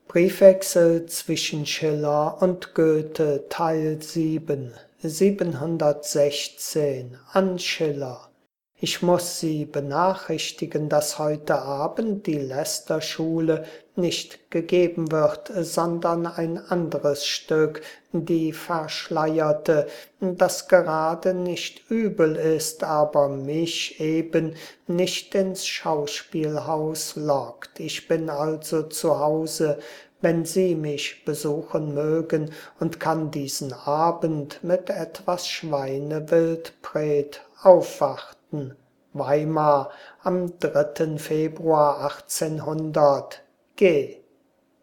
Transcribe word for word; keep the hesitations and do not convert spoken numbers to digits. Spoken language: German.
Briefwechsel zwischen Schiller und Goethe Teil sieben, siebenhundertsechzehn an Schiller. Ich muss Sie benachrichtigen, dass heute Abend die Lästerschule nicht gegeben wird, sondern ein anderes Stück, die Verschleierte, das gerade nicht übel ist, aber mich eben nicht ins Schauspielhaus lockt. Ich bin also zu Hause, wenn Sie mich besuchen mögen, und kann diesen Abend mit etwas Schweinewildpret aufwarten. Weimar am dritten Februar achtzehnhundert G